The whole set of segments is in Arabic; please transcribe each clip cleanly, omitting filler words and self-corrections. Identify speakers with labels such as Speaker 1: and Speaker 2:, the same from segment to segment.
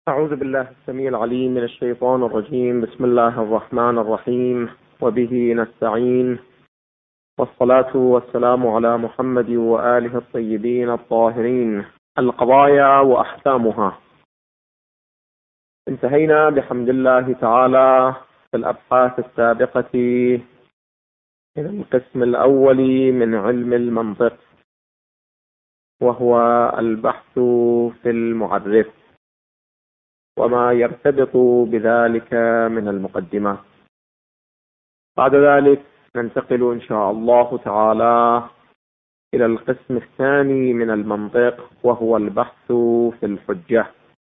Speaker 1: أعوذ بالله السميع العليم من الشيطان الرجيم. بسم الله الرحمن الرحيم، وبه نستعين، والصلاة والسلام على محمد وآله الطيبين الطاهرين. القضايا وأحكامها. انتهينا بحمد الله تعالى في الأبحاث السابقة من القسم الأول من علم المنطق، وهو البحث في المعرف وما يرتبط بذلك من المقدمات. بعد ذلك ننتقل إن شاء الله تعالى إلى القسم الثاني من المنطق، وهو البحث في الحجة،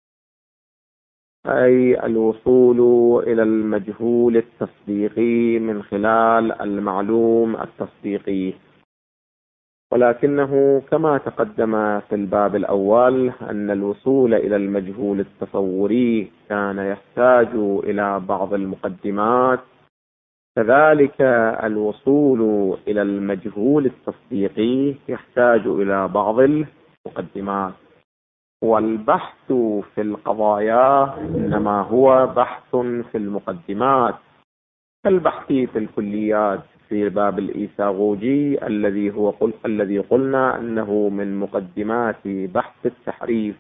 Speaker 1: أي الوصول إلى المجهول التصديقي من خلال المعلوم التصديقي. ولكنه كما تقدم في الباب الأول أن الوصول إلى المجهول التصوري كان يحتاج إلى بعض المقدمات، كذلك الوصول إلى المجهول التصديقي يحتاج إلى بعض المقدمات. والبحث في القضايا إنما هو بحث في المقدمات، كالبحث في الكليات في باب الإيثاغوجي الذي قلنا أنه من مقدمات بحث التحريف،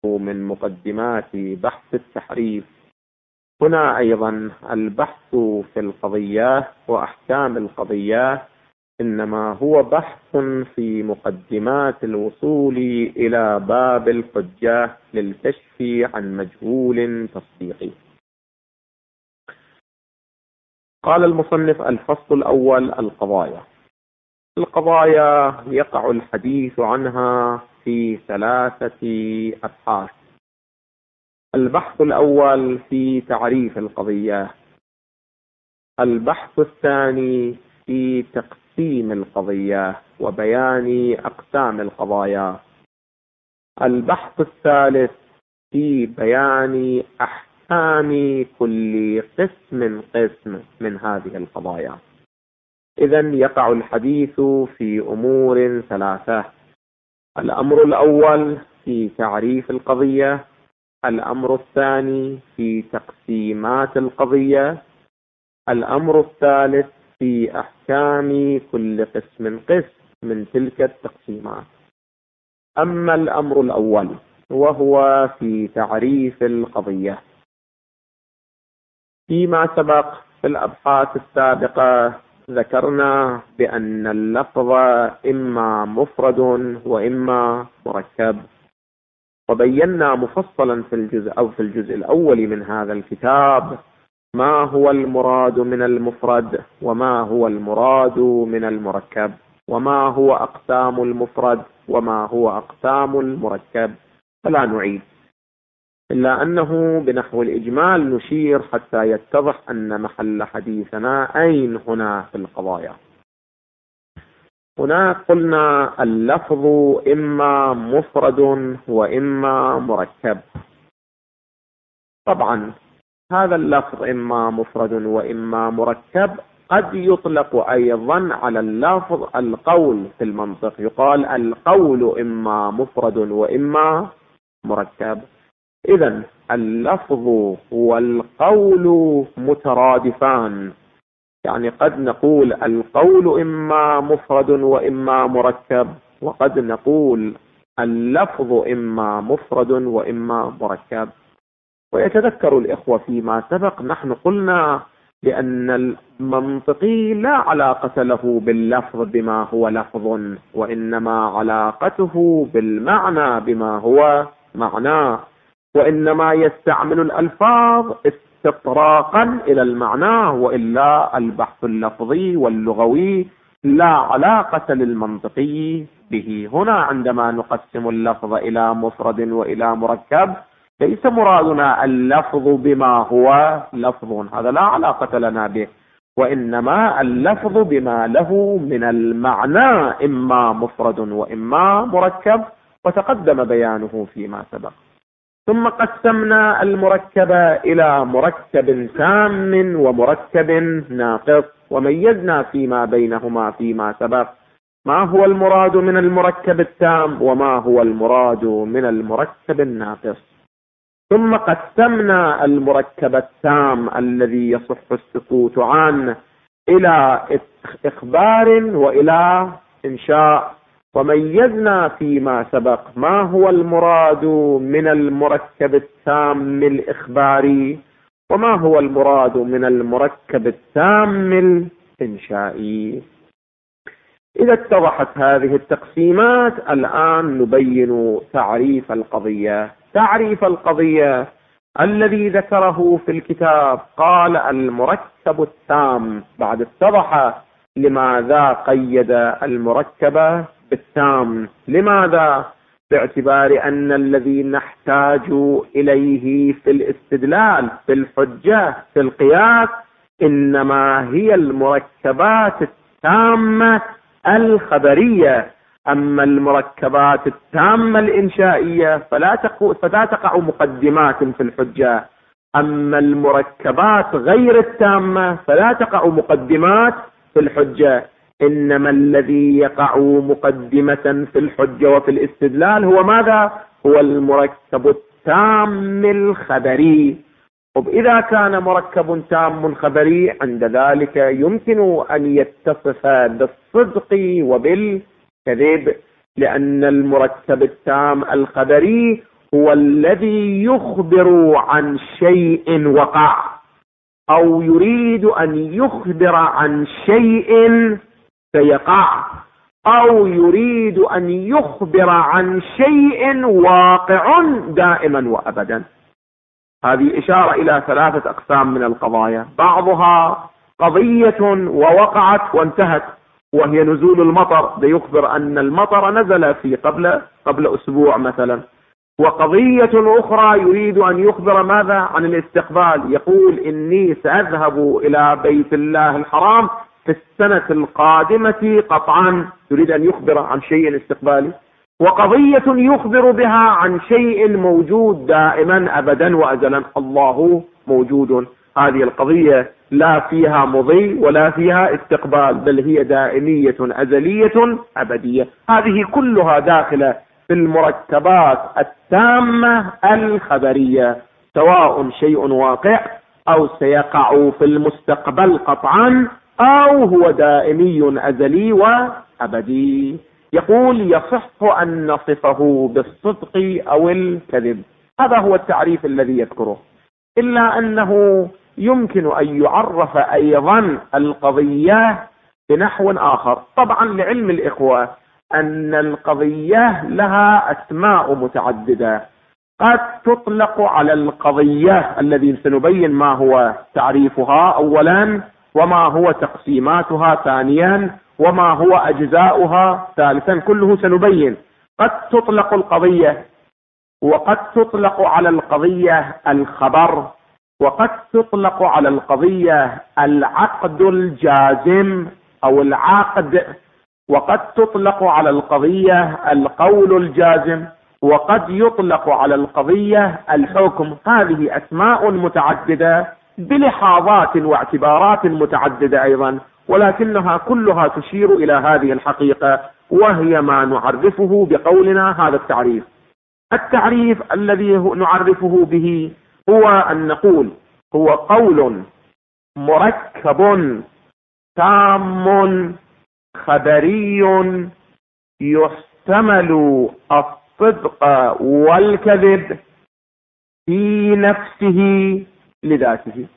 Speaker 1: هنا أيضا البحث في القضية وأحكام القضية إنما هو بحث في مقدمات الوصول إلى باب الحجة للكشف عن مجهول تصديقي. قال المصنف: الفصل الأول: القضايا يقع الحديث عنها في 3 أبحاث. البحث الأول في تعريف القضية، البحث الثاني في تقسيم القضية وبيان أقسام القضايا، البحث الثالث في بيان أحكام كل قسم من هذه القضايا. إذن يقع الحديث في أمور 3: الأمر الأول في تعريف القضية، الأمر الثاني في تقسيمات القضية، الأمر الثالث في أحكام كل قسم من تلك التقسيمات. أما الأمر الأول وهو في تعريف القضية، فيما سبق في الأبحاث السابقة ذكرنا بأن اللفظ إما مفرد وإما مركب، وبينا مفصلا في الجزء الأول من هذا الكتاب ما هو المراد من المفرد وما هو المراد من المركب، وما هو أقسام المفرد وما هو أقسام المركب، فلا نعيد، إلا أنه بنحو الإجمال نشير حتى يتضح أن محل حديثنا أين هنا في القضايا. هنا قلنا اللفظ إما مفرد وإما مركب. طبعا هذا اللفظ إما مفرد وإما مركب قد يطلق أيضا على اللفظ القول في المنطق، يقال القول إما مفرد وإما مركب. إذن اللفظ والقول مترادفان، يعني قد نقول القول إما مفرد وإما مركب، وقد نقول اللفظ إما مفرد وإما مركب. ويتذكر الإخوة فيما سبق نحن قلنا بأن المنطقي لا علاقة له باللفظ بما هو لفظ، وإنما علاقته بالمعنى بما هو معناه، وإنما يستعمل الألفاظ استطراقا إلى المعنى، وإلا البحث اللفظي واللغوي لا علاقة للمنطقي به. هنا عندما نقسم اللفظ إلى مفرد وإلى مركب ليس مرادنا اللفظ بما هو لفظ، هذا لا علاقة لنا به، وإنما اللفظ بما له من المعنى إما مفرد وإما مركب، وتقدم بيانه فيما سبق. ثم قسمنا المركب إلى مركب تام ومركب ناقص، وميزنا فيما بينهما فيما سبق ما هو المراد من المركب التام وما هو المراد من المركب الناقص. ثم قسمنا المركب التام الذي يصح السكوت عنه إلى إخبار وإلى إنشاء، وميزنا فيما سبق ما هو المراد من المركب التام الإخباري وما هو المراد من المركب التام الإنشائي. إذا اتضحت هذه التقسيمات الآن نبين تعريف القضية. تعريف القضية الذي ذكره في الكتاب قال المركب التام، بعد اتضح لماذا قيد المركب بالتام. لماذا؟ باعتبار أن الذي نحتاج إليه في الاستدلال في الحجة في القياس إنما هي المركبات التامة الخبرية، أما المركبات التامة الإنشائية فلا تقع مقدمات في الحجة، أما المركبات غير التامة فلا تقع مقدمات في الحجة. إنما الذي يقع مقدمة في الحجة وفي الاستدلال هو ماذا؟ هو المركب التام الخبري. إذا كان مركب تام خبري عند ذلك يمكن أن يتصف بالصدق وبالكذب، لأن المركب التام الخبري هو الذي يخبر عن شيء وقع أو يريد أن يخبر عن شيء سيقع أو يريد أن يخبر عن شيء واقع دائما وأبدا. هذه إشارة إلى 3 أقسام من القضايا، بعضها قضية ووقعت وانتهت وهي نزول المطر، يخبر أن المطر نزل في قبل أسبوع مثلا. وقضية أخرى يريد أن يخبر ماذا؟ عن الاستقبال، يقول إني سأذهب إلى بيت الله الحرام في السنة القادمة قطعا، يريد أن يخبر عن شيء استقبالي. وقضية يخبر بها عن شيء موجود دائما أبدا وأزلا، الله موجود. هذه القضية لا فيها مضي ولا فيها استقبال، بل هي دائمية أزلية أبدية. هذه كلها داخلة في المركبات التامة الخبرية، سواء شيء واقع أو سيقع في المستقبل قطعا أو هو دائمي أزلي وأبدي. يقول يصح أن نصفه بالصدق أو الكذب. هذا هو التعريف الذي يذكره، إلا أنه يمكن أن يعرف أيضا القضية بنحو آخر. طبعا لعلم الإخوة أن القضية لها أسماء متعددة، قد تطلق على القضية الذي سنبين ما هو تعريفها أولا، وما هو تقسيماتها ثانيا، وما هو أجزاؤها ثالثا، كله سنبين. قد تطلق القضية، وقد تطلق على القضية الخبر، وقد تطلق على القضية العقد الجازم أو العقد، وقد تطلق على القضية القول الجازم، وقد يطلق على القضية الحكم. هذه أسماء متعددة بلحاظات واعتبارات متعددة أيضا، ولكنها كلها تشير إلى هذه الحقيقة، وهي ما نعرفه بقولنا هذا التعريف. التعريف الذي نعرفه به هو أن نقول هو قول مركب تام خبري يحتمل الصدق والكذب في نفسه لذاته.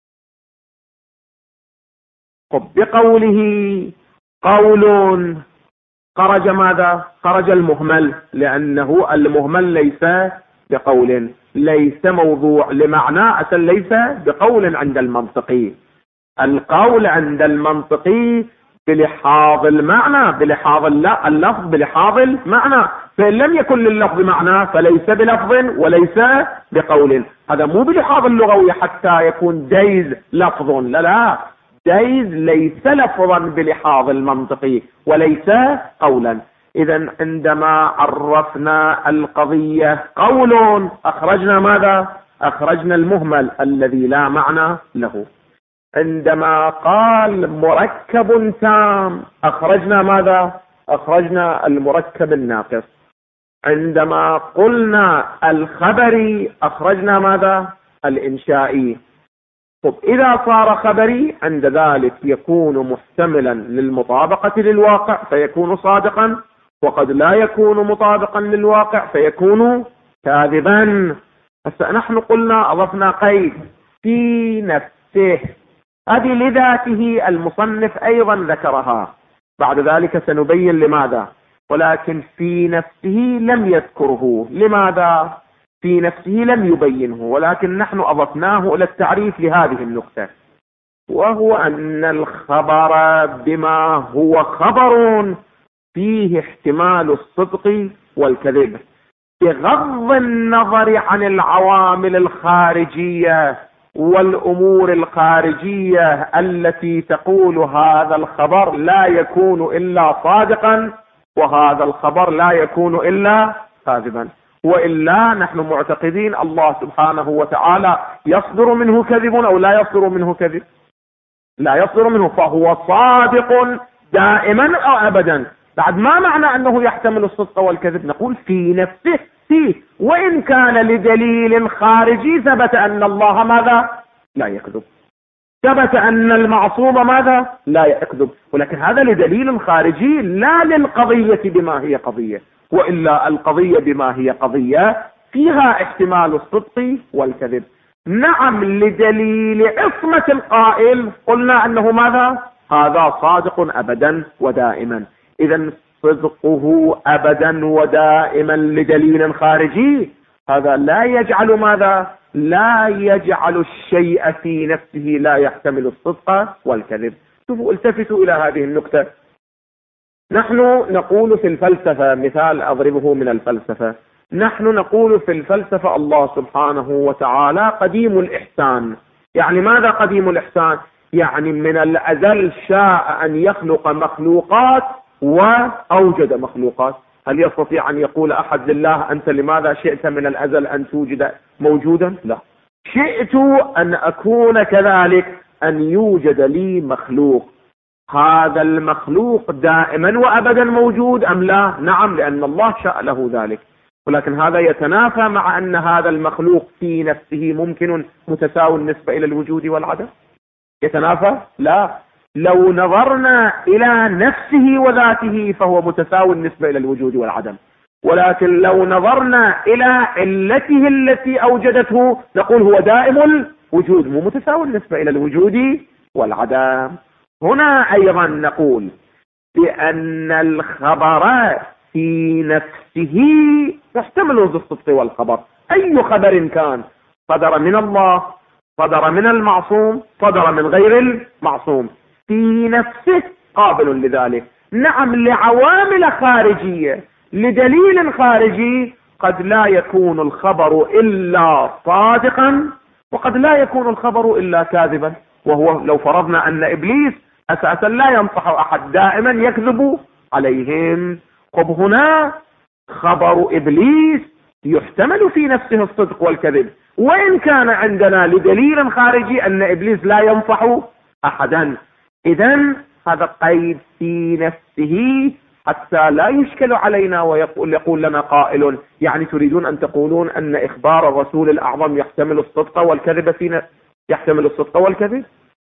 Speaker 1: بقوله قول خرج ماذا؟ خرج المهمل، لأنه المهمل ليس بقول، ليس موضوع لمعنى، أصلا ليس بقول عند المنطقي. القول عند المنطقي بلحاظ المعنى، بلحاظ اللفظ، بلحاظ المعنى، فإن لم يكن لللفظ معنى فليس بلفظ وليس بقول. هذا مو بلحاظ اللغوي حتى يكون جيز لفظ، لا، جيز ليس لفظا بلحاظ المنطقي وليس قولا. إذا عندما عرفنا القضية قول أخرجنا ماذا؟ أخرجنا المهمل الذي لا معنى له. عندما قال مركب تام أخرجنا ماذا؟ أخرجنا المركب الناقص. عندما قلنا الخبري أخرجنا ماذا؟ الإنشائي. طب إذا صار خبري عند ذلك يكون محتملا للمطابقة للواقع فيكون صادقا، وقد لا يكون مطابقا للواقع فيكون كاذبا. هسه نحن قلنا أضفنا قيد في نفسه، هذه لذاته المصنف أيضا ذكرها، بعد ذلك سنبين لماذا. ولكن في نفسه لم يذكره. لماذا؟ في نفسه لم يبينه، ولكن نحن أضفناه إلى التعريف لهذه النقطة، وهو أن الخبر بما هو خبر فيه احتمال الصدق والكذب، بغض النظر عن العوامل الخارجية والأمور الخارجية التي تقول هذا الخبر لا يكون إلا صادقا وهذا الخبر لا يكون إلا كاذبا. وإلا نحن معتقدين الله سبحانه وتعالى يصدر منه كذب أو لا يصدر منه كذب؟ لا يصدر منه، فهو صادق دائما أو أبدا. بعد ما معنى أنه يحتمل الصدق والكذب؟ نقول في نفسه فيه، وإن كان لدليل خارجي ثبت أن الله ماذا؟ لا يكذب. ثبت أن المعصوم ماذا؟ لا يكذب، ولكن هذا لدليل خارجي لا للقضية بما هي قضية. وإلا القضية بما هي قضية فيها احتمال الصدق والكذب. نعم لدليل عصمة القائل قلنا أنه ماذا؟ هذا صادق أبدا ودائما. إذا صدقه أبدا ودائما لدليل خارجي هذا لا يجعل ماذا؟ لا يجعل الشيء في نفسه لا يحتمل الصدق والكذب. شوفوا التفتوا إلى هذه النقطة. نحن نقول في الفلسفة، مثال أضربه من الفلسفة، نحن نقول في الفلسفة الله سبحانه وتعالى قديم الإحسان. يعني ماذا قديم الإحسان؟ يعني من الأزل شاء أن يخلق مخلوقات وأوجد مخلوقات. هل يستطيع أن يقول أحد لله أنت لماذا شئت من الأزل أن توجد موجودا؟ لا، شئت أن أكون كذلك، أن يوجد لي مخلوق. هذا المخلوق دائما وأبدا موجود أم لا؟ نعم، لأن الله شاء له ذلك. ولكن هذا يتنافى مع أن هذا المخلوق في نفسه ممكن متساوي النسبة إلى الوجود والعدم؟ يتنافى؟ لا. لو نظرنا إلى نفسه وذاته فهو متساوي النسبة إلى الوجود والعدم، ولكن لو نظرنا إلى علته التي أوجدته نقول هو دائم الوجود، مو متساوي النسبة إلى الوجود والعدم. هنا أيضا نقول بأن الخبر في نفسه يحتمل الصدق والخبر. أي خبر كان، صدر من الله، صدر من المعصوم، صدر من غير المعصوم، في نفسه قابل لذلك. نعم لعوامل خارجية، لدليل خارجي قد لا يكون الخبر إلا صادقا وقد لا يكون الخبر إلا كاذبا. وهو لو فرضنا أن إبليس أساسا لا ينصح أحد، دائما يكذب عليهم. طب هنا خبر إبليس يحتمل في نفسه الصدق والكذب، وإن كان عندنا لدليل خارجي أن إبليس لا ينصح أحدا. إذن هذا قيد في نفسه حتى لا يشكل علينا ويقول لنا قائل يعني تريدون أن تقولون أن إخبار الرسول الأعظم يحتمل الصدق والكذب يحتمل الصدق والكذب؟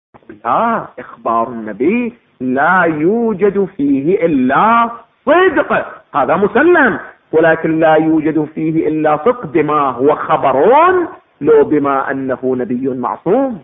Speaker 1: لا، إخبار النبي لا يوجد فيه إلا صدق، هذا مسلم، ولكن لا يوجد فيه إلا صدق بما هو خبرون، لو بما أنه نبي معصوم.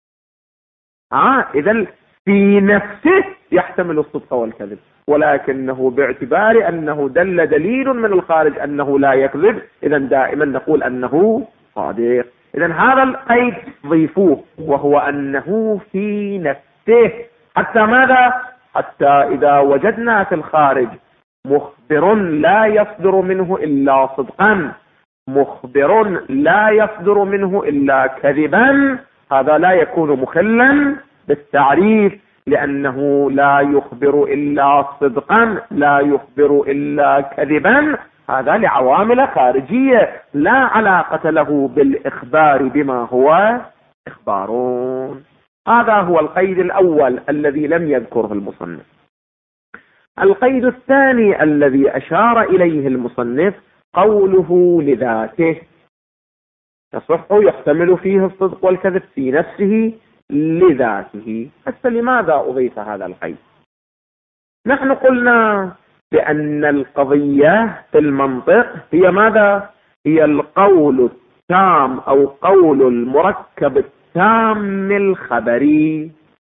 Speaker 1: إذن في نفسه يحتمل الصدق والكذب، ولكنه باعتبار أنه دل دليل من الخارج أنه لا يكذب، إذن دائما نقول أنه صادق. إذن هذا القيد ضيفوه، وهو أنه في نفسه. حتى ماذا؟ حتى إذا وجدنا في الخارج مخبر لا يصدر منه إلا صدقا، مخبر لا يصدر منه إلا كذبا، هذا لا يكون مخلا بالتعريف، لأنه لا يخبر إلا صدقا، لا يخبر إلا كذبا. هذا لعوامل خارجية لا علاقة له بالإخبار بما هو إخبارون. هذا هو القيد الأول الذي لم يذكره المصنف. القيد الثاني الذي أشار إليه المصنف قوله لذاته يصح يحتمل فيه الصدق والكذب في نفسه لذاته. هسه لماذا أضيف هذا القيد؟ نحن قلنا بأن القضية في المنطق هي ماذا؟ هي القول التام أو قول المركب التام الخبري.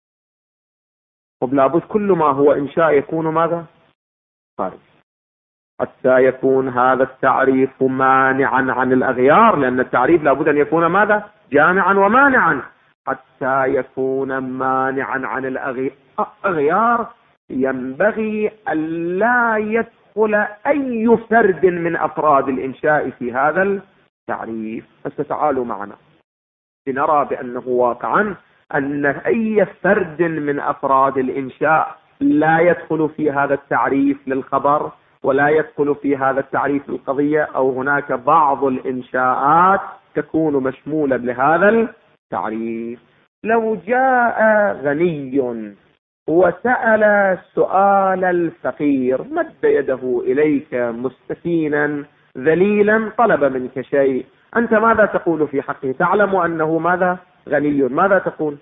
Speaker 1: لابد كل ما هو إنشاء يكون ماذا؟ خارج، حتى يكون هذا التعريف مانعا عن الأغيار، لأن التعريف لابد أن يكون ماذا؟ جامعا ومانعا. حتى يكون مانعا عن الأغيار ينبغي أن لا يدخل أي فرد من أفراد الإنشاء في هذا التعريف. فستعالوا معنا لنرى بأنه واقعا أن أي فرد من أفراد الإنشاء لا يدخل في هذا التعريف للخبر ولا يدخل في هذا التعريف للقضية، أو هناك بعض الإنشاءات تكون مشمولة لهذا التعريف. لو جاء غني وسأل سؤال الفقير، مد يده إليك مستكينا ذليلا، طلب منك شيء، أنت ماذا تقول في حقه؟ تعلم أنه ماذا؟ غني. ماذا تقول؟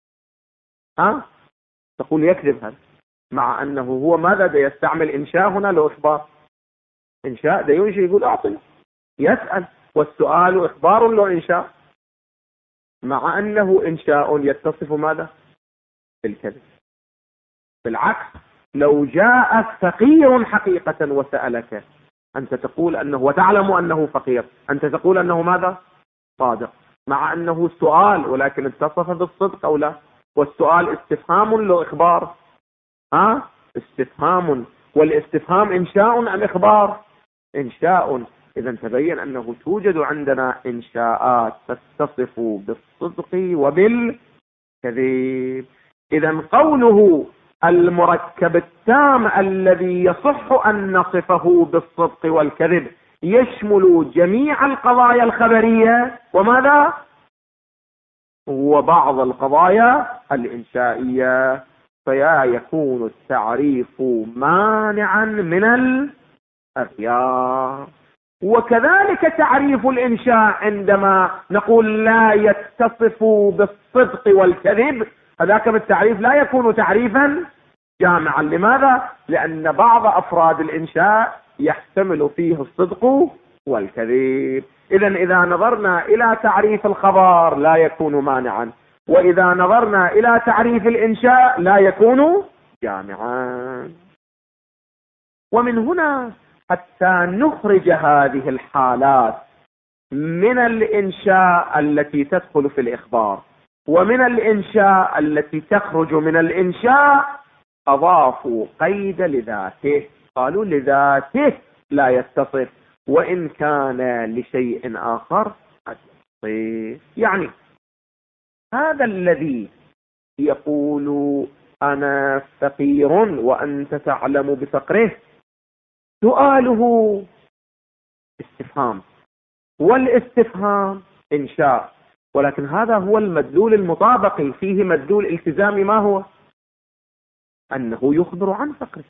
Speaker 1: تقول يكذب هذا، مع أنه هو ماذا؟ دا يستعمل إنشاء هنا لو إخبار. إنشاء دا ينشئ، يقول أعطي، يسأل، والسؤال إخبار لو إنشاء، مع أنه إنشاء يتصف ماذا؟ بالكذب. بالعكس، لو جاء فقير حقيقة وسألك، أنت تقول أنه، وتعلم أنه فقير، أنت تقول أنه ماذا؟ صادق، مع أنه سؤال ولكن اتصف بالصدق أو لا؟ والسؤال استفهام لو إخبار. استفهام، والاستفهام إنشاء أم إخبار؟ إنشاء. إذا تبين أنه توجد عندنا إنشاءات تتصف بالصدق وبالكذب. إذا قوله المركب التام الذي يصح أن نصفه بالصدق والكذب يشمل جميع القضايا الخبرية وماذا؟ وبعض القضايا الإنشائية، فيا يكون التعريف مانعا من الأغيار. وكذلك تعريف الإنشاء عندما نقول لا يتصف بالصدق والكذب، هذاك بالتعريف لا يكون تعريفا جامعا. لماذا؟ لأن بعض أفراد الإنشاء يحتمل فيه الصدق والكذب. إذا نظرنا إلى تعريف الخبر لا يكون مانعا، وإذا نظرنا إلى تعريف الإنشاء لا يكون جامعا. ومن هنا حتى نخرج هذه الحالات من الإنشاء التي تدخل في الإخبار ومن الإنشاء التي تخرج من الإنشاء، أضافوا قيد لذاته، قالوا لذاته لا يتصف، وإن كان لشيء آخر قد يتصف. يعني هذا الذي يقول أنا فقير وأنت تعلم بفقره، سؤاله استفهام، والاستفهام إنشاء، ولكن هذا هو المدلول المطابق، فيه مدلول التزامي، ما هو؟ أنه يخبر عن فقره.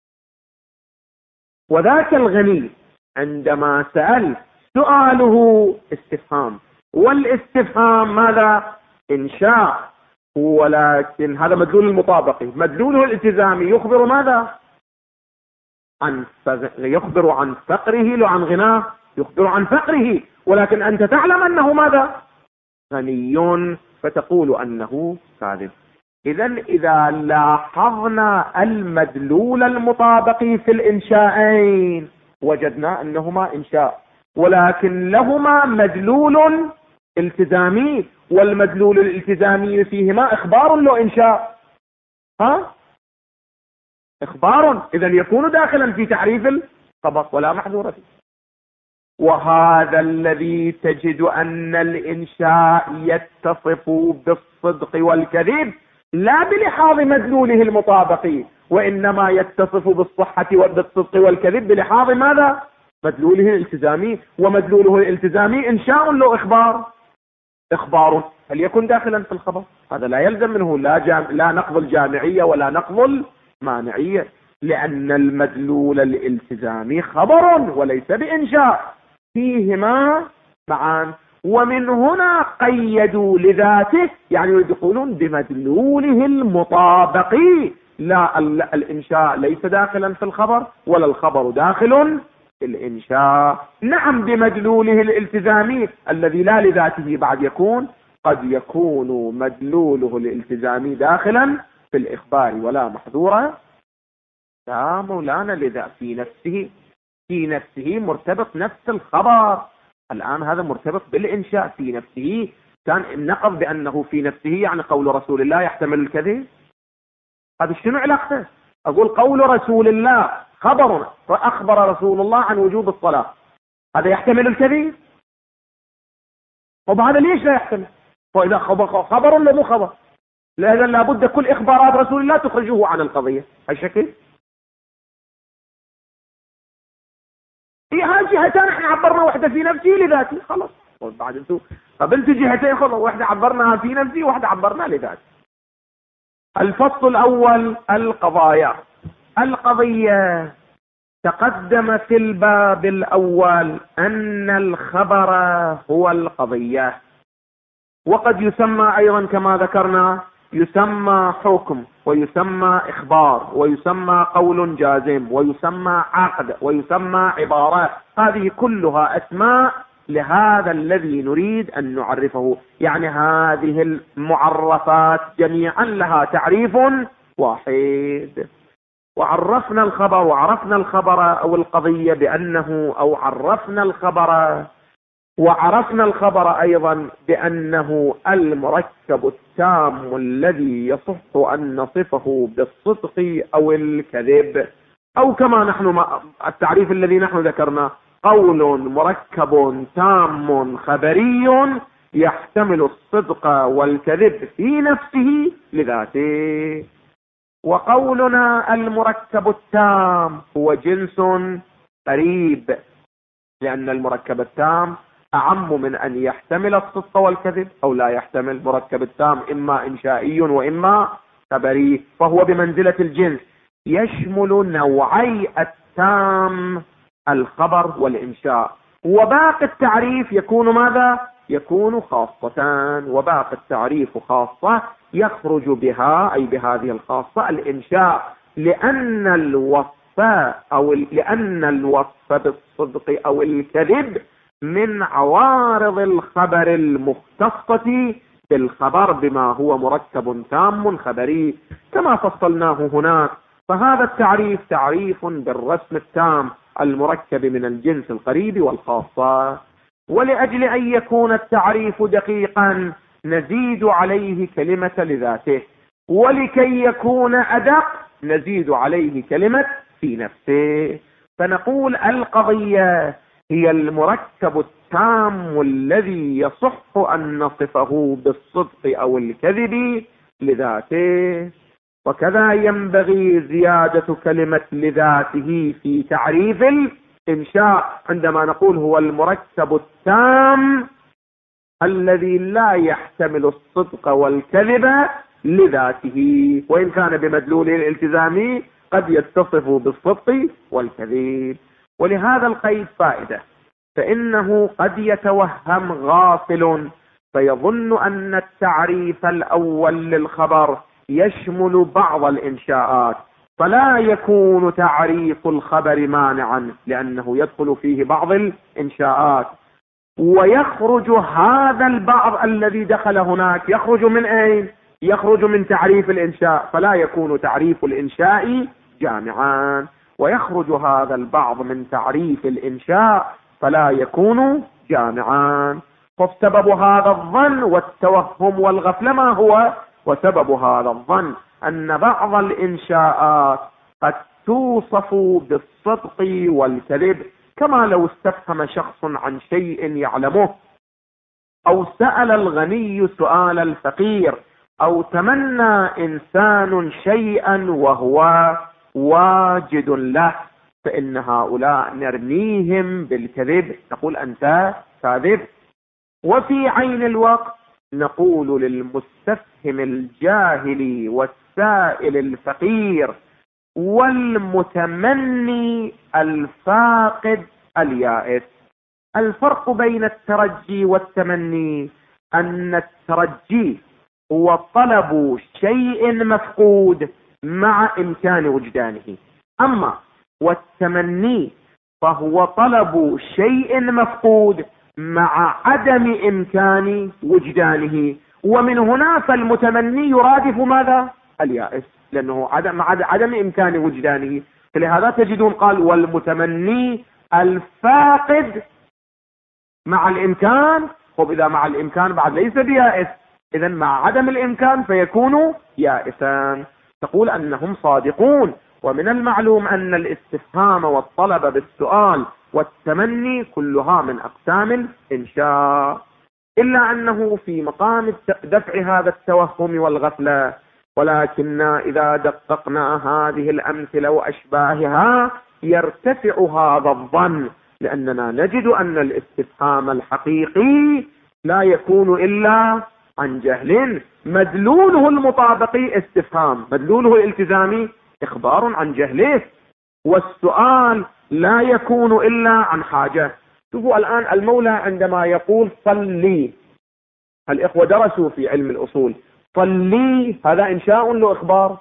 Speaker 1: وذاك الغني عندما سأل سؤاله استفهام، والاستفهام ماذا؟ إنشاء، ولكن هذا مدلول المطابق. مدلوله الالتزامي يخبر ماذا؟ يخبر عن فقره لا عن غناه، يخبر عن فقره، ولكن أنت تعلم أنه ماذا؟ غني، فتقول أنه كاذب. إذا لاحظنا المدلول المطابق في الإنشاءين وجدنا أنهما إنشاء، ولكن لهما مدلول التزامي، والمدلول الالتزامي فيهما إخبار لو إنشاء. إخبار، إذا يكون داخلا في تعريف الخبر ولا محذور فيه. وهذا الذي تجد أن الإنشاء يتصف بالصدق والكذب لا بلحاظ مدلوله المطابق، وإنما يتصف بالصحة وبالصدق والكذب بلحاظ ماذا؟ مدلوله الالتزامي، ومدلوله الالتزامي إنشاء لو إخبار. إخبار فليكن داخلا في الخبر، هذا لا يلزم منه لا نقض الجامعية ولا نقض المانعية. لأن المدلول الالتزامي خبر وليس بإنشاء، فيهما معان. ومن هنا قيدوا لذاته، يعني يقولون بمدلوله المطابقي، لا الإنشاء ليس داخلا في الخبر ولا الخبر داخل في الإنشاء. نعم بمدلوله الالتزامي الذي لا لذاته بعد يكون، قد يكون مدلوله الالتزامي داخلا في الإخبار ولا محذورة. لا مولانا، لذا في نفسه مرتبط نفس الخبر. الآن هذا مرتبط بالإنشاء في نفسه. كان النقض بأنه في نفسه يعني قول رسول الله يحتمل الكذب. هذا شنو علاقته؟ أقول قول رسول الله خبر، فأخبر رسول الله عن وجوب الصلاة، هذا يحتمل الكذب؟ طب هذا ليش لا يحتمل؟ وإذا خبر ولا مو خبر؟ لذا لابد كل إخبارات رسول الله تخرجه عن القضية. هاي شكل في هاي جهتين، احنا عبرنا واحدة في نفسي لذاتي، خلاص. بعد انتم قبلتوا جهتين، خلاص، واحدة عبرناها في نفسي وواحدة عبرناها لذاتي. الفصل الأول القضايا. القضية تقدم في الباب الأول أن الخبر هو القضية، وقد يسمى أيضا كما ذكرنا، يسمى حكم، ويسمى إخبار، ويسمى قول جازم، ويسمى عقد، ويسمى عبارة. هذه كلها أسماء لهذا الذي نريد أن نعرفه. يعني هذه المعرفات جميعا لها تعريف واحد. وعرفنا الخبر، وعرفنا الخبر أو القضية بأنه، أو عرفنا الخبر وعرفنا الخبر أيضا بأنه المركب التام الذي يصح أن نصفه بالصدق أو الكذب، أو كما نحن التعريف الذي نحن ذكرنا، قول مركب تام خبري يحتمل الصدق والكذب في نفسه لذاته. وقولنا المركب التام هو جنس قريب، لأن المركب التام أعم من أن يحتمل الصدق والكذب أو لا يحتمل. مركب التام إما إنشائي وإما خبري، فهو بمنزلة الجنس، يشمل نوعي التام الخبر والإنشاء. وباقي التعريف يكون ماذا؟ يكون خاصة. وباقي التعريف خاصة يخرج بها، أي بهذه الخاصة، الإنشاء، لأن الوصف بالصدق أو الكذب من عوارض الخبر المختصة بالخبر بما هو مركب تام خبري كما فصلناه هناك. فهذا التعريف تعريف بالرسم التام المركب من الجنس القريب والخاصة. ولأجل أن يكون التعريف دقيقا نزيد عليه كلمة لذاته، ولكي يكون أدق نزيد عليه كلمة في نفسه. فنقول القضية هي المركب التام الذي يصح أن نصفه بالصدق أو الكذب لذاته. وكذا ينبغي زيادة كلمة لذاته في تعريف الإنشاء، عندما نقول هو المركب التام الذي لا يحتمل الصدق والكذب لذاته، وإن كان بمدلوله الالتزامي قد يتصف بالصدق والكذب. ولهذا القيد فائدة، فإنه قد يتوهم غافل فيظن أن التعريف الأول للخبر يشمل بعض الإنشاءات، فلا يكون تعريف الخبر مانعا لأنه يدخل فيه بعض الإنشاءات. ويخرج هذا البعض الذي دخل هناك، يخرج من أين؟ يخرج من تعريف الإنشاء، فلا يكون تعريف الإنشاء جامعا. ويخرج هذا البعض من تعريف الإنشاء فلا يكون جامعا. فسبب هذا الظن والتوهم والغفلة ما هو؟ وسبب هذا الظن أن بعض الإنشاءات قد توصف بالصدق والكذب، كما لو استفهم شخص عن شيء يعلمه، أو سأل الغني سؤال الفقير، أو تمنى إنسان شيئا وهو واجد له، فإن هؤلاء نرميهم بالكذب، نقول أنت كاذب. وفي عين الوقت نقول للمستفهم الجاهل والسائل الفقير والمتمني الفاقد اليائس. الفرق بين الترجي والتمني أن الترجي هو طلب شيء مفقود مع إمكان وجدانه، أما والتمني فهو طلب شيء مفقود مع عدم إمكان وجدانه. ومن هنا فالمتمني يرادف ماذا؟ اليائس، لأنه عدم إمكان وجدانه. فلهذا تجدون قال والمتمني الفاقد مع الإمكان. وإذا مع الإمكان بعد ليس بيائس، إذن مع عدم الإمكان فيكون يائسا. تقول أنهم صادقون. ومن المعلوم أن الاستفهام والطلب بالسؤال والتمني كلها من أقسام الإنشاء، إلا أنه في مقام دفع هذا التوهم والغفلة. ولكن إذا دققنا هذه الأمثلة وأشباهها يرتفع هذا الظن، لأننا نجد أن الاستفهام الحقيقي لا يكون إلا عن جهل. مدلوله المطابقي استفهام، مدلوله الالتزامي إخبار عن جهله. والسؤال لا يكون إلا عن حاجة. شوفوا الآن المولى عندما يقول صلي، الإخوة درسوا في علم الأصول، صلي هذا إنشاء له إخبار؟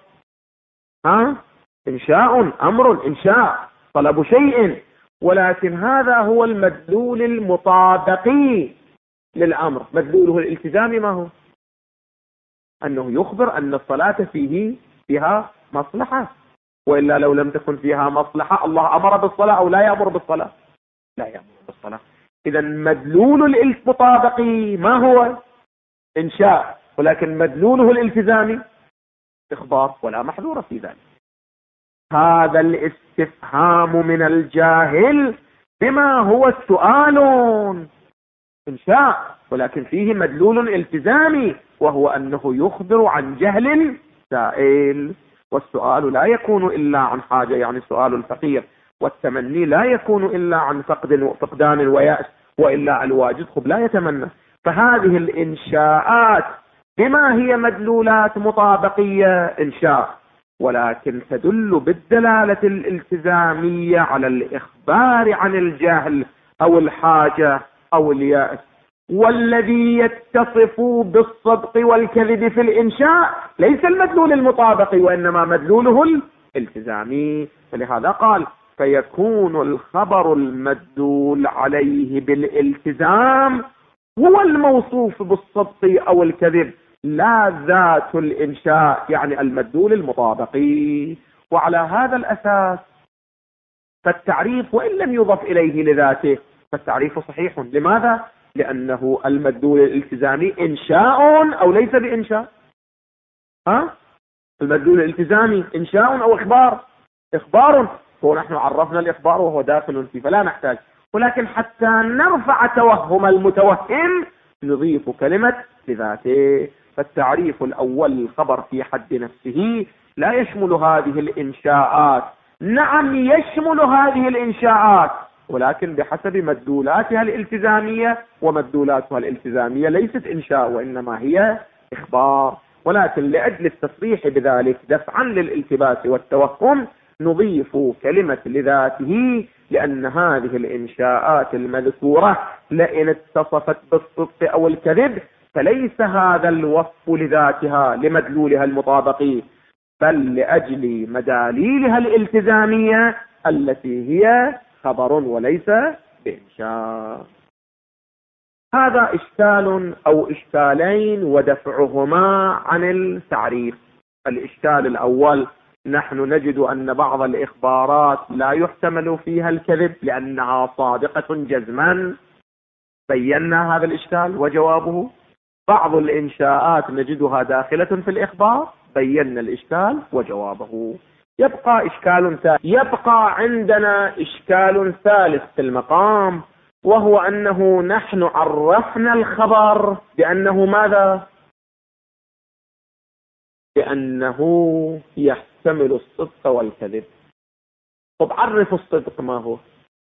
Speaker 1: إنشاء، أمر، إنشاء، طلب شيء. ولكن هذا هو المدلول المطابقي للأمر. مدلوله الالتزامي ما هو؟ أنه يخبر أن الصلاة فيها مصلحة، وإلا لو لم تكن فيها مصلحة الله أمر بالصلاة أو لا يأمر بالصلاة؟ لا يأمر بالصلاة. إذا مدلول المطابقي ما هو؟ إنشاء، ولكن مدلوله الالتزامي إخبار، ولا محذور في ذلك. هذا الاستفهام من الجاهل بما هو السؤال إنشاء، ولكن فيه مدلول التزامي، وهو أنه يخبر عن جهل سائل. والسؤال لا يكون إلا عن حاجة، يعني سؤال الفقير. والتمني لا يكون إلا عن فقدان ويأس، وإلا الواجد خب لا يتمنى. فهذه الإنشاءات بما هي مدلولات مطابقية إنشاء، ولكن تدل بالدلالة الالتزامية على الإخبار عن الجهل أو الحاجة أو اليأس. والذي يتصف بالصدق والكذب في الإنشاء ليس المدلول المطابقي، وإنما مدلوله الالتزامي. فلهذا قال فيكون الخبر المدلول عليه بالالتزام هو الموصوف بالصدق أو الكذب، لا ذات الإنشاء، يعني المدلول المطابقي. وعلى هذا الأساس فالتعريف وإن لم يضف إليه لذاته فالتعريف صحيح. لماذا؟ لأنه المدلول الالتزامي إنشاء أو ليس بإنشاء؟ المدلول الالتزامي إنشاء أو إخبار؟ إخبار، ونحن عرفنا الإخبار وهو داخل فيه فلا نحتاج. ولكن حتى نرفع توهم المتوهم نضيف كلمة لذاته. فالتعريف الأول الخبر في حد نفسه لا يشمل هذه الإنشاءات. نعم يشمل هذه الإنشاءات، ولكن بحسب مدلولاتها الالتزامية، ومدلولاتها الالتزامية ليست إنشاء وإنما هي إخبار. ولكن لأجل التصريح بذلك دفعا للالتباس والتوهم نضيف كلمة لذاته، لأن هذه الإنشاءات المذكورة لئن اتصفت بالصدق أو الكذب فليس هذا الوصف لذاتها لمدلولها المطابقي، بل لأجل مداليلها الالتزامية التي هي خبر وليس بإنشاء. هذا إشكال أو إشكالين ودفعهما عن التعريف. الإشكال الأول، نحن نجد أن بعض الإخبارات لا يحتمل فيها الكذب لأنها صادقة جزما. بينا هذا الإشكال وجوابه. بعض الإنشاءات نجدها داخلة في الإخبار، بينا الإشكال وجوابه. يبقى إشكال ثالث، يبقى عندنا إشكال ثالث في المقام، وهو أنه نحن عرفنا الخبر بأنه ماذا؟ بأنه يحتمل الصدق والكذب. طب عرف الصدق ما هو؟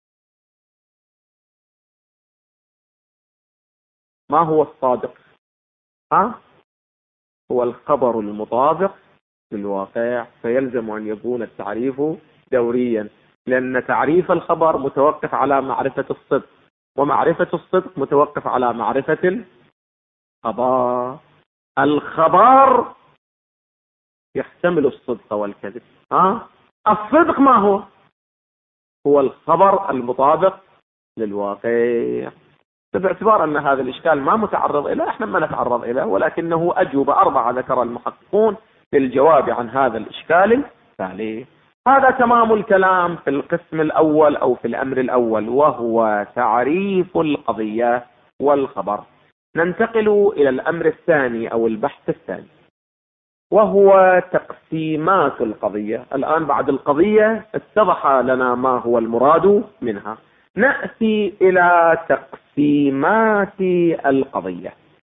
Speaker 1: ما هو الصادق؟ هو الخبر المطابق للواقع، فيلزم أن يكون التعريف دوريا، لأن تعريف الخبر متوقف على معرفة الصدق، ومعرفة الصدق متوقف على معرفة الخبر. الخبر يحتمل الصدق والكذب. الصدق ما هو؟ هو الخبر المطابق للواقع. باعتبار أن هذا الإشكال ما متعرض إليه، احنا ما نتعرض إليه، ولكنه أجوبة 4 ذكر المحققون للجواب عن هذا الإشكال التالي. هذا تمام الكلام في القسم الأول أو في الأمر الأول، وهو تعريف القضية والخبر. ننتقل إلى الأمر الثاني أو البحث الثاني، وهو تقسيمات القضية. الآن بعد القضية اتضح لنا ما هو المراد منها، نأتي إلى تقسيمات القضية.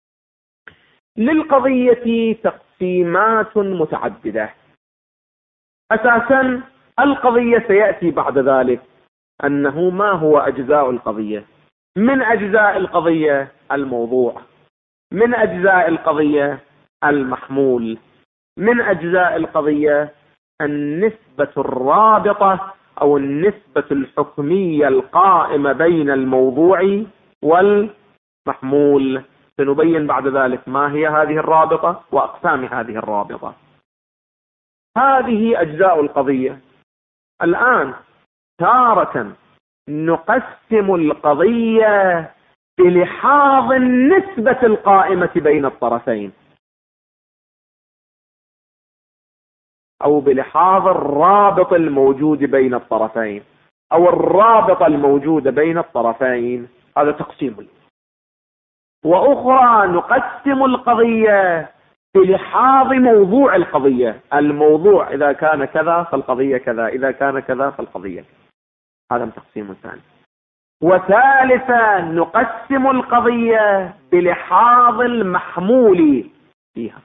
Speaker 1: للقضية تقسيمات متعددة. أساسا القضية سيأتي بعد ذلك أنه ما هو أجزاء القضية. من أجزاء القضية الموضوع، من أجزاء القضية المحمول، من أجزاء القضية النسبة الرابطة أو النسبة الحكمية القائمة بين الموضوع والمحمول. سنبين بعد ذلك ما هي هذه الرابطة وأقسام هذه الرابطة. هذه أجزاء القضية. الآن تارة نقسم القضية بلحاظ النسبة القائمة بين الطرفين، أو بلحاظ الرابط الموجود بين الطرفين، أو الرابطة الموجودة بين الطرفين. هذا تقسيم. وأخرى نقسم القضية بلحاظ موضوع القضية. الموضوع إذا كان كذا فالقضية كذا، إذا كان كذا فالقضية كذا. هذا تقسيم ثاني. وثالثا نقسم القضية بلحاظ المحمول فيها.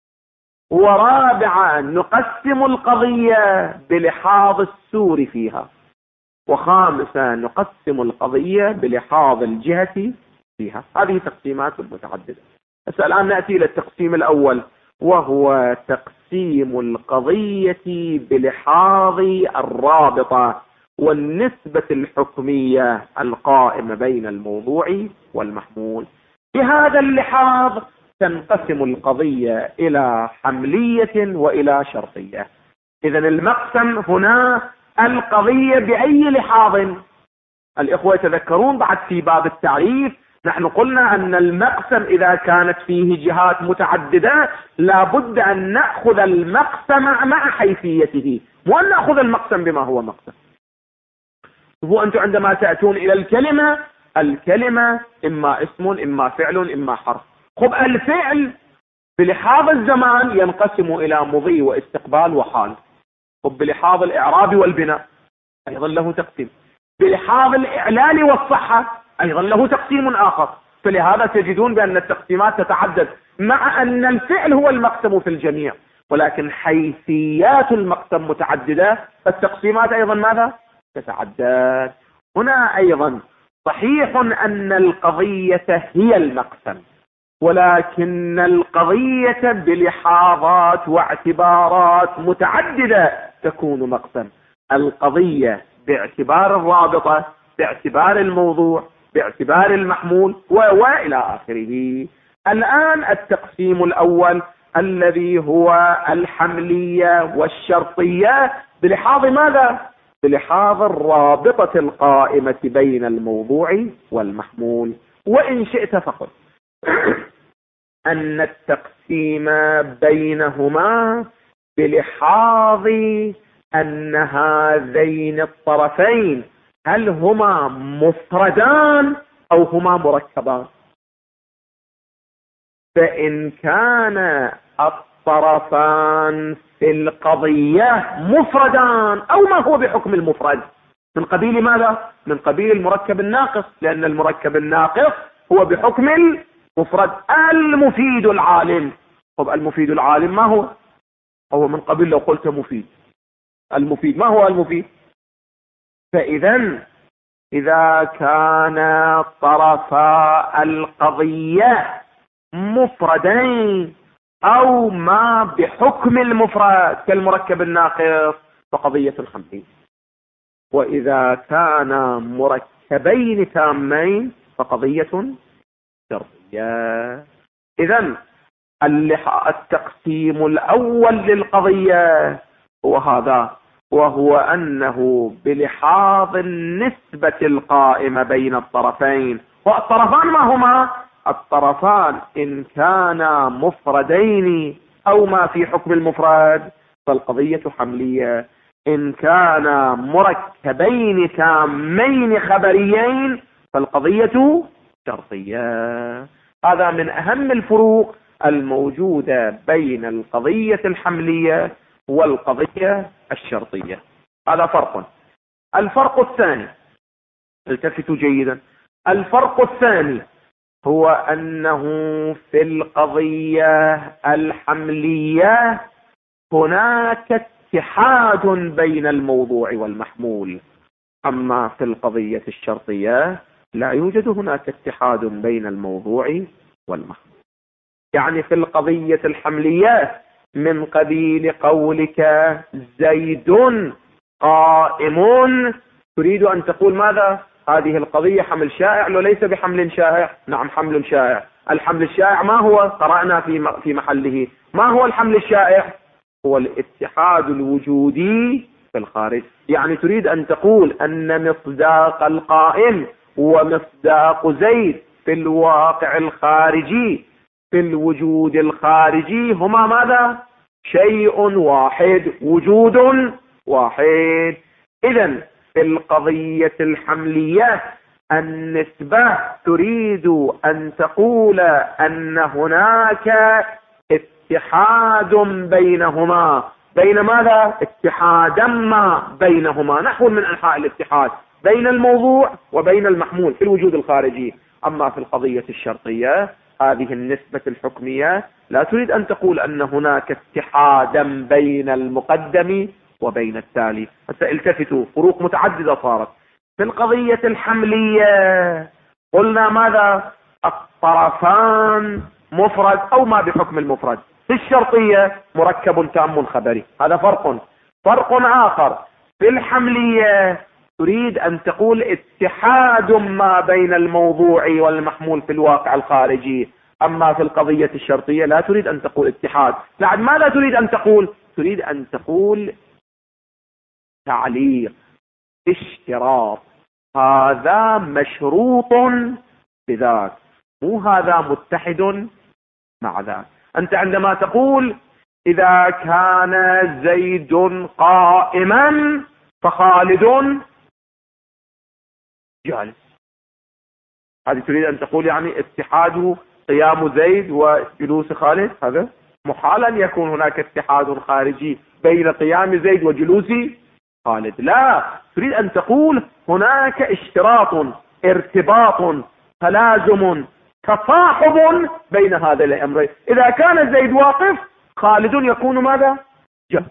Speaker 1: ورابعا نقسم القضية بلحاظ السور فيها. وخامسا نقسم القضية بلحاظ الجهة فيها. هذه تقسيمات متعددة. الآن نأتي إلى التقسيم الأول، وهو تقسيم القضية بلحاظ الرابطة والنسبة الحكمية القائمة بين الموضوع والمحمول. بهذا اللحاظ تنقسم القضية إلى حملية وإلى شرطية. إذن المقسم هنا القضية بأي لحاظ؟ الإخوة يتذكرون بعد في باب التعريف نحن قلنا أن المقسم إذا كانت فيه جهات متعددة لابد أن نأخذ المقسم مع حيثيته، وأن نأخذ المقسم بما هو مقسم. هو أنتم عندما تأتون إلى الكلمة إما اسم إما فعل إما حرف. خب الفعل بلحاظ الزمان ينقسم إلى مضي واستقبال وحال. خب بلحاظ الإعراب والبناء أيضا له تقسيم. بلحاظ الإعلال والصحة أيضا له تقسيم آخر. فلهذا تجدون بأن التقسيمات تتعدد، مع أن الفعل هو المقسم في الجميع، ولكن حيثيات المقسم متعددة، فالتقسيمات أيضا ماذا؟ تتعدد. هنا أيضا صحيح أن القضية هي المقسم، ولكن القضية بلحاظات واعتبارات متعددة تكون مقسم. القضية باعتبار الرابطة، باعتبار الموضوع، باعتبار المحمول وإلى آخره. الآن التقسيم الأول الذي هو الحملية والشرطية بلحاظ ماذا؟ بلحاظ الرابطة القائمة بين الموضوع والمحمول. وإن شئت فقل أن التقسيم بينهما بلحاظ أن هذين الطرفين هل هما مفردان أو هما مركبان. فإن كان الطرفان في القضية مفردان، أو ما هو بحكم المفرد من قبيل ماذا؟ من قبيل المركب الناقص، لأن المركب الناقص هو بحكم المفرد. المفيد العالم. طب المفيد العالم ما هو؟ هو من قبيل لو قلت مفيد. المفيد ما هو المفيد؟ إذا كان طرفا القضية مفردين أو ما بحكم المفرد كالمركب الناقص فقضية حملية. وإذا كان مركبين تامين فقضية شرطية. إذن التقسيم الأول للقضية هو هذا، وهو أنه بلحاظ النسبة القائمة بين الطرفين. والطرفان ما هما؟ الطرفان إن كانا مفردين أو ما في حكم المفرد فالقضية حملية، إن كانا مركبين تامين خبريين فالقضية شرطية. هذا من أهم الفروق الموجودة بين القضية الحملية والقضية الشرطية. هذا فرق. الفرق الثاني، التفتوا جيدا، الفرق الثاني هو أنه في القضية الحملية هناك اتحاد بين الموضوع والمحمول، أما في القضية الشرطية لا يوجد هناك اتحاد بين الموضوع والمحمول. يعني في القضية الحملية من قبيل قولك زيد قائم، تريد أن تقول ماذا؟ هذه القضية حمل شائع لو ليس بحمل شائع؟ نعم حمل شائع. الحمل الشائع ما هو؟ قرأنا في محله. ما هو الحمل الشائع؟ هو الاتحاد الوجودي في الخارج. يعني تريد أن تقول أن مصداق القائم ومصداق زيد في الواقع الخارجي في الوجود الخارجي هما ماذا؟ شيء واحد، وجود واحد. إذن في القضية الحملية النسبة تريد أن تقول أن هناك اتحاد بينهما. بين ماذا؟ اتحادا ما بينهما، نحو من أنحاء الاتحاد بين الموضوع وبين المحمول في الوجود الخارجي. أما في القضية الشرطية هذه النسبة الحكمية لا تريد أن تقول أن هناك اتحادا بين المقدم وبين التالي. التفتوا، فروق متعددة صارت. في القضية الحملية قلنا ماذا؟ الطرفان مفرد أو ما بحكم المفرد. في الشرطية مركب تام خبري. هذا فرق. فرق آخر، في الحملية تريد أن تقول اتحاد ما بين الموضوع والمحمول في الواقع الخارجي. أما في القضية الشرطية لا تريد أن تقول اتحاد. لعد ماذا تريد أن تقول؟ تريد أن تقول تعليق، اشتراط. هذا مشروط بذاك، مو هذا متحد مع ذاك. أنت عندما تقول إذا كان زيد قائما فخالد جالس، هذه تريد أن تقول يعني اتحاد قيام زيد وجلوس خالد؟ هذا محال أن يكون هناك اتحاد خارجي بين قيام زيد وجلوس خالد. لا، تريد أن تقول هناك اشتراط، ارتباط، تلازم، تصاحب بين هذا الأمرين. إذا كان زيد واقف خالد يكون ماذا؟ جالس.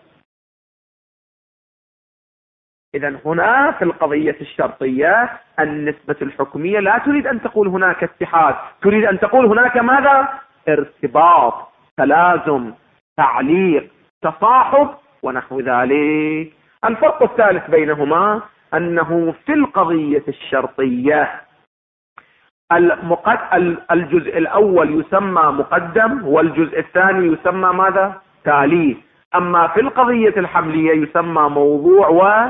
Speaker 1: إذن هنا في القضية الشرطية النسبة الحكمية لا تريد أن تقول هناك اتحاد، تريد أن تقول هناك ماذا؟ ارتباط، تلازم، تعليق، تصاحب ونحو ذلك. الفرق الثالث بينهما أنه في القضية الشرطية الجزء الأول يسمى مقدم والجزء الثاني يسمى ماذا؟ تالي. أما في القضية الحملية يسمى موضوع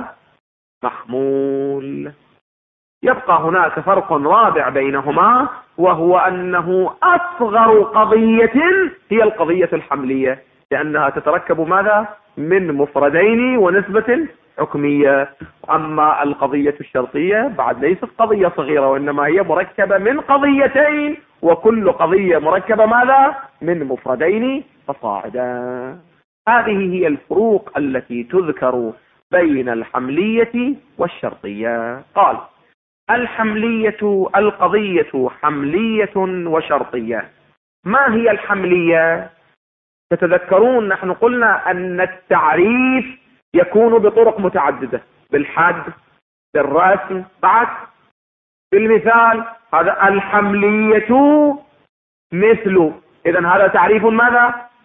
Speaker 1: ومحمول. يبقى هناك فرق رابع بينهما، وهو أنه أصغر قضية هي القضية الحملية، لأنها تتركب ماذا؟ من مفردين ونسبة حكمية. أما القضية الشرطية بعد ليست قضية صغيرة، وإنما هي مركبة من قضيتين، وكل قضية مركبة ماذا؟ من مفردين فصاعدا. هذه هي الفروق التي تذكر بين الحملية والشرطية. قال القضية حملية وشرطية. ما هي الحملية؟ تتذكرون نحن قلنا أن التعريف يكون بطرق متعددة، بالحد، بالرسم، بعد بالمثال. هذا الحملية مثل، إذن هذا تعريف ماذا؟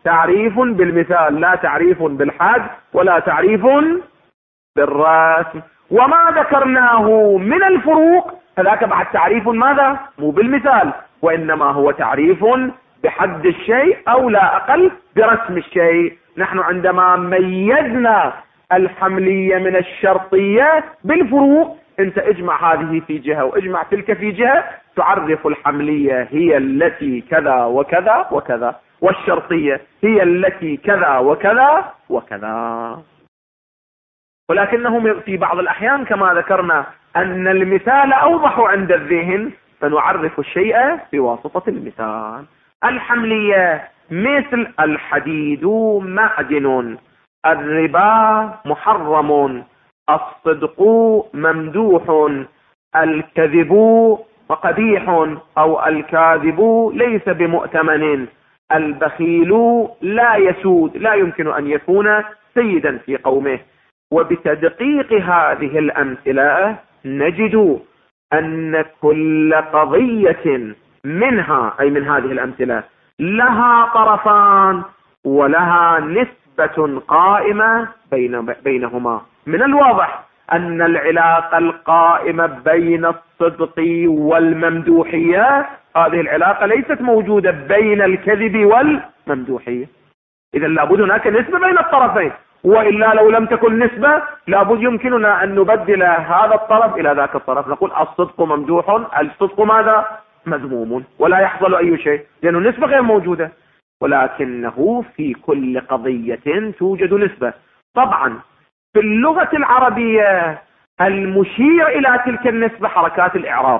Speaker 1: تعريف بالمثال، لا تعريف بالحد ولا تعريف بالرسم. وما ذكرناه من الفروق هذاك بعد تعريف ماذا؟ مو بالمثال، وإنما هو تعريف بحد الشيء أو لا أقل برسم الشيء. نحن عندما ميزنا الحملية من الشرطية بالفروق، انت اجمع هذه في جهة واجمع تلك في جهة، تعرف الحملية هي التي كذا وكذا وكذا، والشرطية هي التي كذا وكذا وكذا. ولكنهم في بعض الأحيان كما ذكرنا أن المثال أوضح عند الذهن، فنعرف الشيء بواسطة المثال. الحملية مثل الحديد معدن، الربا محرم، الصدق ممدوح، الكذب قبيح أو الكاذب ليس بمؤتمن، البخيل لا يسود، لا يمكن أن يكون سيدا في قومه. وبتدقيق هذه الأمثلة نجد أن كل قضية منها، أي من هذه الأمثلة، لها طرفان ولها نسبة قائمة بينهما. من الواضح أن العلاقة القائمة بين الصدق والممدوحية، هذه العلاقة ليست موجودة بين الكذب والممدوحية. إذا لابد هناك نسبة بين الطرفين، وإلا لو لم تكن نسبة لابد يمكننا أن نبدل هذا الطرف إلى ذاك الطرف، نقول الصدق ممدوح، الصدق ماذا؟ مذموم، ولا يحصل أي شيء لأنه النسبة غير موجودة. ولكنه في كل قضية توجد نسبة. طبعا في اللغة العربية المشير إلى تلك النسبة حركات الإعراب،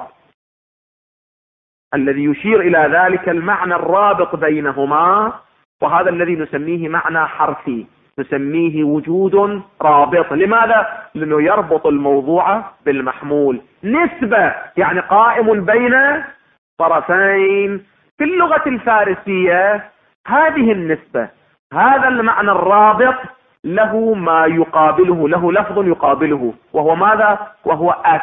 Speaker 1: الذي يشير إلى ذلك المعنى الرابط بينهما، وهذا الذي نسميه معنى حرفي، نسميه وجود رابط. لماذا؟ لأنه يربط الموضوع بالمحمول. نسبة يعني قائم بين طرفين. في اللغة الفارسية هذه النسبة، هذا المعنى الرابط له ما يقابله، له لفظ يقابله، وهو ماذا؟ وهو أس.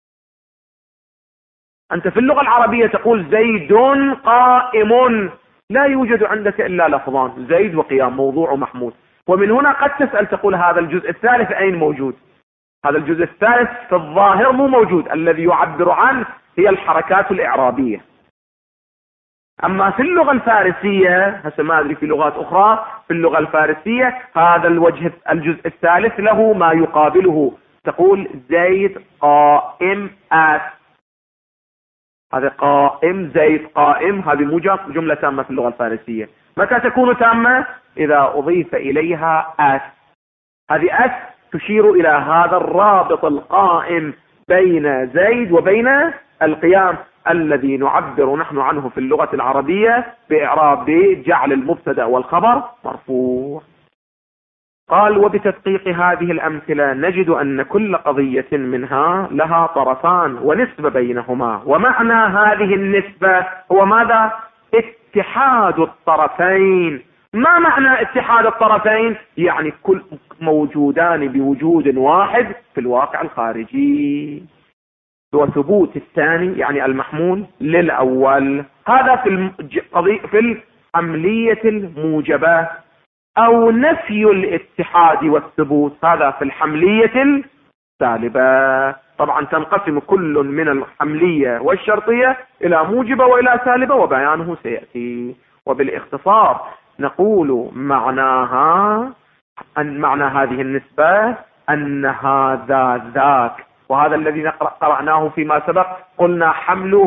Speaker 1: أنت في اللغة العربية تقول زيد قائم، لا يوجد عندك إلا لفظان، زيد وقيام، موضوع ومحمول. ومن هنا قد تسأل تقول هذا الجزء الثالث أين موجود؟ هذا الجزء الثالث في الظاهر مو موجود، الذي يعبر عنه هي الحركات الإعرابية. أما في اللغة الفارسية، هسه ما أدري في لغات أخرى، في اللغة الفارسية هذا الجزء الثالث له ما يقابله، تقول زيد قائم آت. هذا قائم، زيد قائم، هذه مو جملة تامة في اللغة الفارسية. متى تكون تامة؟ إذا أضيف إليها آت. هذه آت تشير إلى هذا الرابط القائم بين زيد وبين القيام، الذي نعبر نحن عنه في اللغة العربية بإعراب بجعل المبتدأ والخبر مرفوع. قال وبتدقيق هذه الأمثلة نجد أن كل قضية منها لها طرفان ونسبة بينهما، ومعنى هذه النسبة هو ماذا؟ اتحاد الطرفين. ما معنى اتحاد الطرفين؟ يعني كل موجودان بوجود واحد في الواقع الخارجي، وثبوت الثاني يعني المحمول للأول. هذا في العملية الموجبة، أو نفي الاتحاد والثبوت هذا في الحملية السالبة. طبعا تنقسم كل من الحملية والشرطية إلى موجبة وإلى سالبة، وبيانه سيأتي. وبالاختصار نقول معناها أن معنى هذه النسبة أن هذا ذاك، وهذا الذي قرأناه فيما سبق، قلنا حمله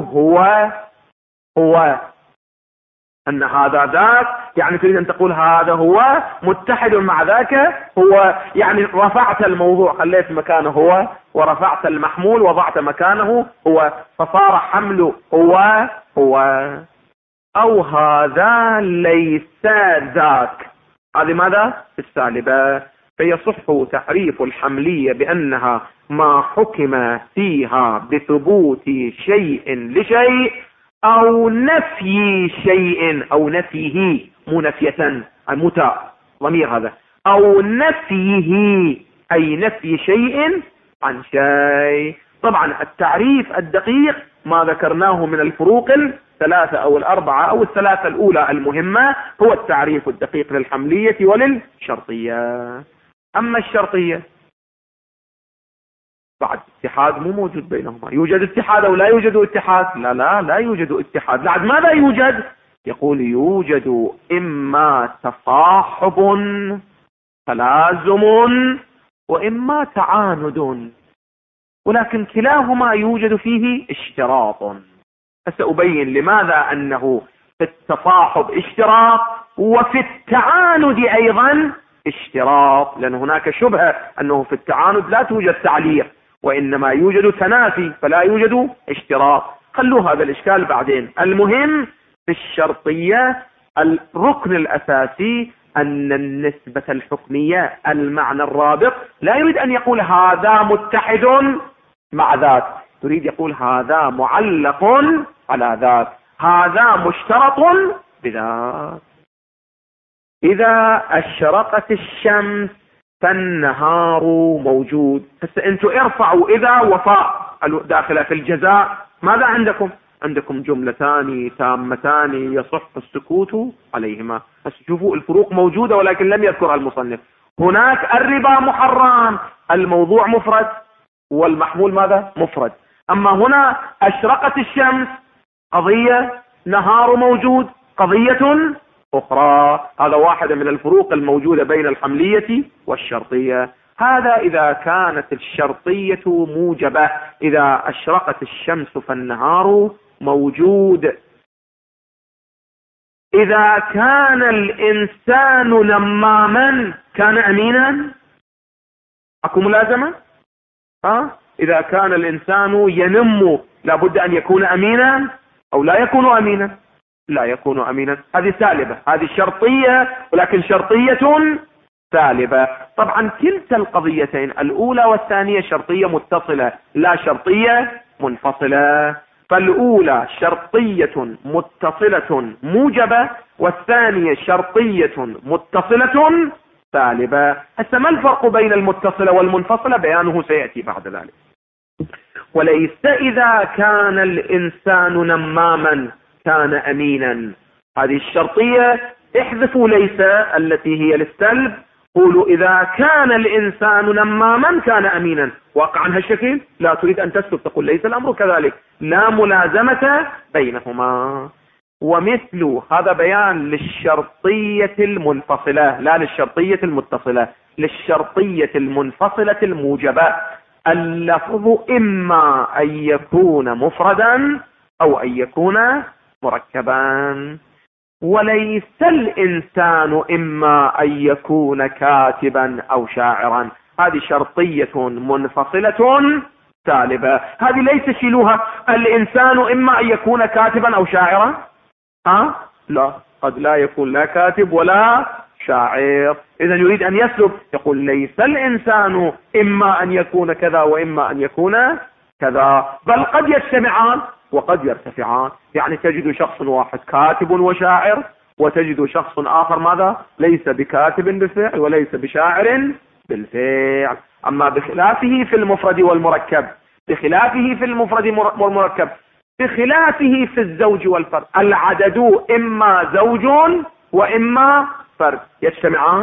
Speaker 1: هو أن هذا ذاك، يعني تريد أن تقول هذا هو متحد مع ذاك هو، يعني رفعت الموضوع خليت مكانه هو، ورفعت المحمول وضعت مكانه هو، فصار حمله هو. أو هذا ليس ذاك، هذه ماذا؟ السالبة. فيصح تعريف الحملية بأنها ما حكم فيها بثبوت شيء لشيء، أو نفي شيء، أو نفيه، مو نفية المتاء ضمير هذا، أو نفيه أي نفي شيء عن شيء. طبعا التعريف الدقيق ما ذكرناه من الفروق الثلاثة أو الأربعة أو الثلاثة الأولى المهمة هو التعريف الدقيق للحملية وللشرطية. أما الشرطية بعد اتحاد مو موجود بينهما. يوجد اتحاد أو لا يوجد اتحاد؟ لا يوجد اتحاد. بعد ماذا يوجد؟ يقول يوجد إما تصاحب تلازم وإما تعاند، ولكن كلاهما يوجد فيه اشتراط. سأبين لماذا أنه في التصاحب اشتراط وفي التعاند أيضا اشتراط، لأن هناك شبهة أنه في التعاند لا توجد تعليق وإنما يوجد تنافي فلا يوجد اشتراط. خلوا هذا الإشكال بعدين. المهم في الشرطية الركن الأساسي أن النسبة الحكمية المعنى الرابط لا يريد أن يقول هذا متحد مع ذاك، يريد يقول هذا معلق على ذاك، هذا مشترط بذاك. إذا أشرقت الشمس فالنهار موجود. هسه أنتم ارفعوا إذا وفاء داخلة في الجزاء. ماذا عندكم؟ عندكم جملتان تامتان يصح السكوت عليهما. بس شوفوا الفروق موجودة ولكن لم يذكرها المصنف. هناك الربا محرم، الموضوع مفرد والمحمول ماذا؟ مفرد. أما هنا أشرقت الشمس قضية، نهار موجود قضية أخرى. هذا واحدة من الفروق الموجودة بين الحملية والشرطية. هذا إذا كانت الشرطية موجبة. إذا أشرقت الشمس فالنهار موجود. إذا كان الإنسان نماما كان أمينا. أكو ملازمة؟ إذا كان الإنسان ينم لابد أن يكون أمينا أو لا يكون أمينا؟ لا يكون أمينا. هذه سالبة، هذه شرطية ولكن شرطية سالبة. طبعا كلتا القضيتين الأولى والثانية شرطية متصلة لا شرطية منفصلة. فالأولى شرطية متصلة موجبة والثانية شرطية متصلة سالبة. هسه ما الفرق بين المتصلة والمنفصلة؟ بيانه سيأتي بعد ذلك. وليس إذا كان الإنسان نماما كان أمينا. هذه الشرطية احذفوا ليس التي هي للسلب، قولوا إذا كان الإنسان نماما كان أمينا. واقع عنها الشكل لا تريد أن تسلب، تقول ليس الأمر كذلك، لا ملازمة بينهما. ومثل هذا بيان للشرطية المنفصلة لا للشرطية المتصلة. للشرطية المنفصلة الموجبة اللفظ إما أن يكون مفردا أو أن يكون مركبا. وليس الإنسان إما أن يكون كاتبا أو شاعرا. هذه شرطية منفصلة سالبة. هذه ليس شيلوها الإنسان إما أن يكون كاتبا أو شاعرا. لا، قد لا يكون لا كاتب ولا شاعر. إذا يريد أن يسلب يقول ليس الإنسان إما أن يكون كذا وإما أن يكون كذا، بل قد يجتمعان وقد يرتفعان. يعني تجد شخص واحد كاتب وشاعر وتجد شخص آخر ماذا؟ ليس بكاتب بالفعل وليس بشاعر بالفعل. أما بخلافه في المفرد والمركب، بخلافه في المفرد والمركب، بخلافه في الزوج والفرد. العدد إما زوج وإما فرد، يجتمعان؟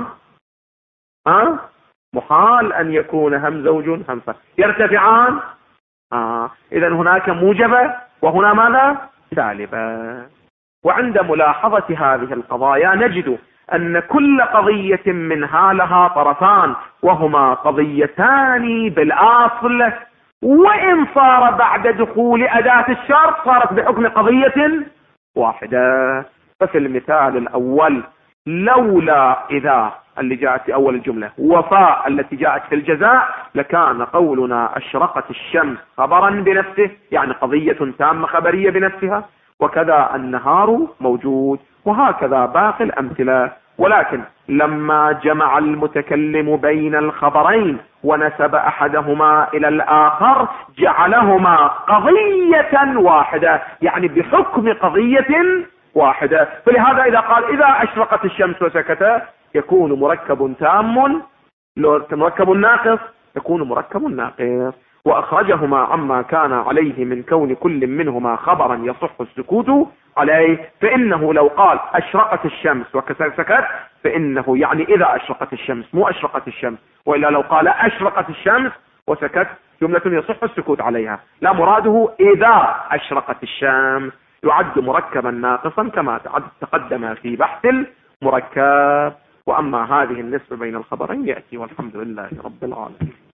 Speaker 1: محال أن يكون هم زوج هم فرد. يرتفعان؟ إذن هناك موجبة وهنا ماذا؟ سالبة. وعند ملاحظة هذه القضايا نجد أن كل قضية منها لها طرفان، وهما قضيتان بالأصل، وإن صار بعد دخول أداة الشرط صارت بحكم قضية واحدة. ففي المثال الأول لولا إذا اللي جاءت في أول الجملة وفاء التي جاءت في الجزاء لكان قولنا أشرقت الشمس خبرا بنفسه، يعني قضية تامة خبرية بنفسها، وكذا النهار موجود، وهكذا باقي الأمثلة. ولكن لما جمع المتكلم بين الخبرين ونسب أحدهما إلى الآخر جعلهما قضية واحدة، يعني بحكم قضية واحدة. فلهذا إذا قال إذا أشرقت الشمس وسكت يكون مركب تام، لو مركب ناقص يكون مركب ناقص. وأخرجهما عما كان عليه من كون كل منهما خبرا يصح السكوت عليه، فإنه لو قال أشرقت الشمس وسكت فإنه يعني إذا أشرقت الشمس، مو أشرقت الشمس، وإلا لو قال أشرقت الشمس وسكت جملة يصح السكوت عليها، لا مراده إذا أشرقت الشمس، يعد مركبا ناقصا كما تقدم في بحث المركب. وأما هذه النسبة بين الخبرين يأتي، والحمد لله رب العالمين.